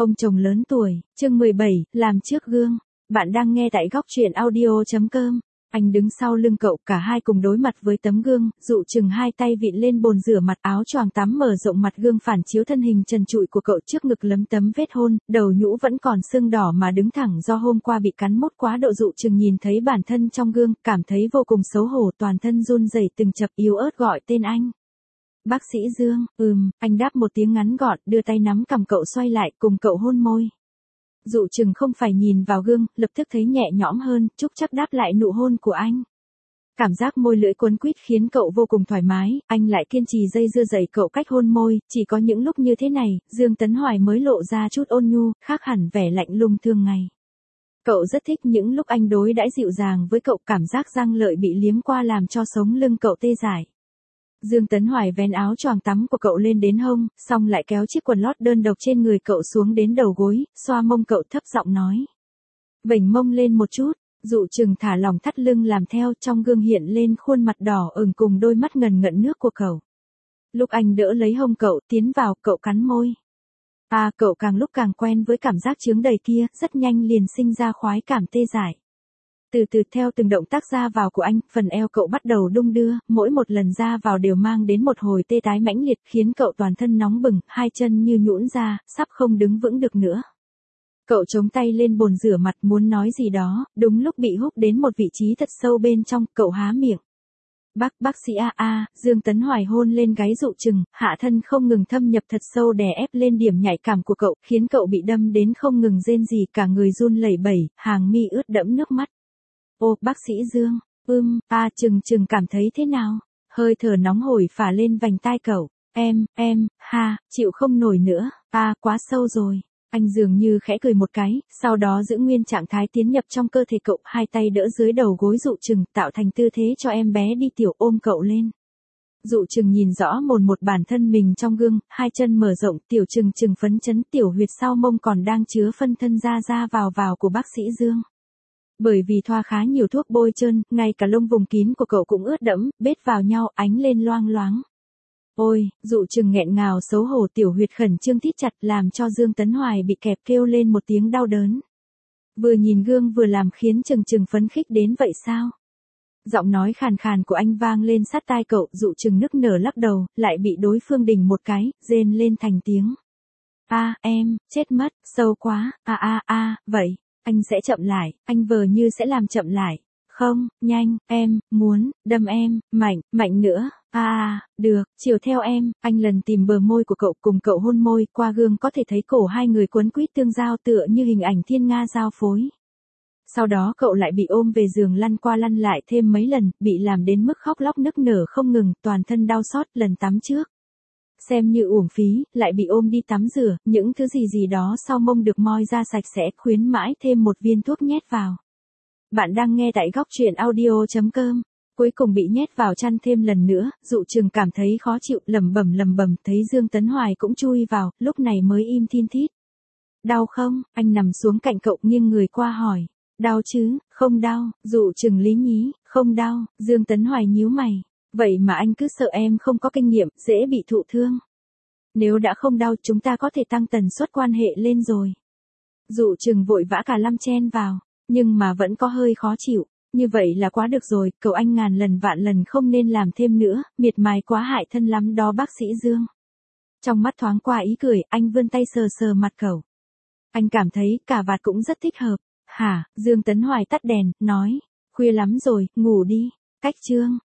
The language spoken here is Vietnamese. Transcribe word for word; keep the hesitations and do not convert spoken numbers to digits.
Ông chồng lớn tuổi, chương mười bảy, làm trước gương. Bạn đang nghe tại góc truyện audio chấm com. Anh đứng sau lưng cậu, cả hai cùng đối mặt với tấm gương, dụ chừng hai tay vịn lên bồn rửa mặt, áo choàng tắm mở rộng, mặt gương phản chiếu thân hình trần trụi của cậu, trước ngực lấm tấm vết hôn, đầu nhũ vẫn còn sưng đỏ mà đứng thẳng do hôm qua bị cắn mốt quá độ. Dụ chừng nhìn thấy bản thân trong gương, cảm thấy vô cùng xấu hổ, toàn thân run rẩy từng chập, yếu ớt gọi tên anh. Bác sĩ Dương. Ừm, anh đáp một tiếng ngắn gọn, đưa tay nắm cằm cậu xoay lại, cùng cậu hôn môi. Dụ chừng không phải nhìn vào gương, lập tức thấy nhẹ nhõm hơn, chúc chắc đáp lại nụ hôn của anh. Cảm giác môi lưỡi cuốn quýt khiến cậu vô cùng thoải mái, anh lại kiên trì dây dưa dày cậu cách hôn môi, chỉ có những lúc như thế này, Dương Tấn Hoài mới lộ ra chút ôn nhu, khác hẳn vẻ lạnh lùng thường ngày. Cậu rất thích những lúc anh đối đãi dịu dàng với cậu, cảm giác răng lợi bị liếm qua làm cho sống lưng cậu tê dại. Dương Tấn Hoài vén áo choàng tắm của cậu lên đến hông, xong lại kéo chiếc quần lót đơn độc trên người cậu xuống đến đầu gối, xoa mông cậu thấp giọng nói. Vểnh mông lên một chút, dụ chừng thả lỏng thắt lưng làm theo, trong gương hiện lên khuôn mặt đỏ ửng cùng đôi mắt ngần ngận nước của cậu. Lúc anh đỡ lấy hông cậu, tiến vào, cậu cắn môi. À, cậu càng lúc càng quen với cảm giác chướng đầy kia, rất nhanh liền sinh ra khoái cảm tê dại. Từ từ theo từng động tác ra vào của anh, phần eo cậu bắt đầu đung đưa, mỗi một lần ra vào đều mang đến một hồi tê tái mãnh liệt, khiến cậu toàn thân nóng bừng, hai chân như nhũn ra, sắp không đứng vững được nữa. Cậu chống tay lên bồn rửa mặt muốn nói gì đó, đúng lúc bị húc đến một vị trí thật sâu bên trong, cậu há miệng. Bác, bác sĩ a a, Dương Tấn Hoài hôn lên gáy dụ chừng, hạ thân không ngừng thâm nhập thật sâu đè ép lên điểm nhạy cảm của cậu, khiến cậu bị đâm đến không ngừng rên rỉ, cả người run lẩy bẩy, hàng mi ướt đẫm nước mắt. Ô, bác sĩ Dương, ưm, a chừng chừng cảm thấy thế nào? Hơi thở nóng hổi phả lên vành tai cậu. Em, em, ha, chịu không nổi nữa, a quá sâu rồi. Anh dường như khẽ cười một cái, sau đó giữ nguyên trạng thái tiến nhập trong cơ thể cậu, hai tay đỡ dưới đầu gối dụ chừng, tạo thành tư thế cho em bé đi tiểu, ôm cậu lên. Dụ chừng nhìn rõ mồn một bản thân mình trong gương, hai chân mở rộng, tiểu chừng chừng phấn chấn, tiểu huyệt sau mông còn đang chứa phân thân ra ra vào vào của bác sĩ Dương. Bởi vì thoa khá nhiều thuốc bôi trơn, ngay cả lông vùng kín của cậu cũng ướt đẫm, bết vào nhau, ánh lên loang loáng. Ôi, dụ chừng nghẹn ngào xấu hổ, tiểu huyệt khẩn trương thít chặt, làm cho Dương Tấn Hoài bị kẹp kêu lên một tiếng đau đớn. Vừa nhìn gương vừa làm khiến chừng chừng phấn khích đến vậy sao? Giọng nói khàn khàn của anh vang lên sát tai cậu, dụ chừng nức nở lắc đầu, lại bị đối phương đỉnh một cái, rên lên thành tiếng. A, em, chết mất, sâu quá, a a a, vậy. Anh sẽ chậm lại, anh vờ như sẽ làm chậm lại. Không, nhanh, em, muốn, đâm em, mạnh, mạnh nữa, à, à, được, chiều theo em, anh lần tìm bờ môi của cậu cùng cậu hôn môi, qua gương có thể thấy cổ hai người quấn quýt tương giao tựa như hình ảnh thiên nga giao phối. Sau đó cậu lại bị ôm về giường lăn qua lăn lại thêm mấy lần, bị làm đến mức khóc lóc nức nở không ngừng, toàn thân đau xót, lần tắm trước. Xem như uổng phí, lại bị ôm đi tắm rửa, những thứ gì gì đó sau mông được moi ra sạch sẽ, khuyến mãi thêm một viên thuốc nhét vào. Bạn đang nghe tại góc truyện audio chấm com. Cuối cùng bị nhét vào chăn thêm lần nữa, dụ chừng cảm thấy khó chịu, lẩm bẩm lẩm bẩm, thấy Dương Tấn Hoài cũng chui vào, lúc này mới im thin thít. Đau không? Anh nằm xuống cạnh cậu nghiêng người qua hỏi. Đau chứ? Không đau, dụ chừng lý nhí, không đau, Dương Tấn Hoài nhíu mày. Vậy mà anh cứ sợ em không có kinh nghiệm, dễ bị thụ thương. Nếu đã không đau chúng ta có thể tăng tần suất quan hệ lên rồi. Dụ chừng vội vã cả lâm chen vào, nhưng mà vẫn có hơi khó chịu. Như vậy là quá được rồi, cậu anh ngàn lần vạn lần không nên làm thêm nữa, miệt mài quá hại thân lắm đó bác sĩ Dương. Trong mắt thoáng qua ý cười, anh vươn tay sờ sờ mặt cậu. Anh cảm thấy cà vạt cũng rất thích hợp. Hả? Dương Tấn Hoài tắt đèn, nói, khuya lắm rồi, ngủ đi. Cách chương.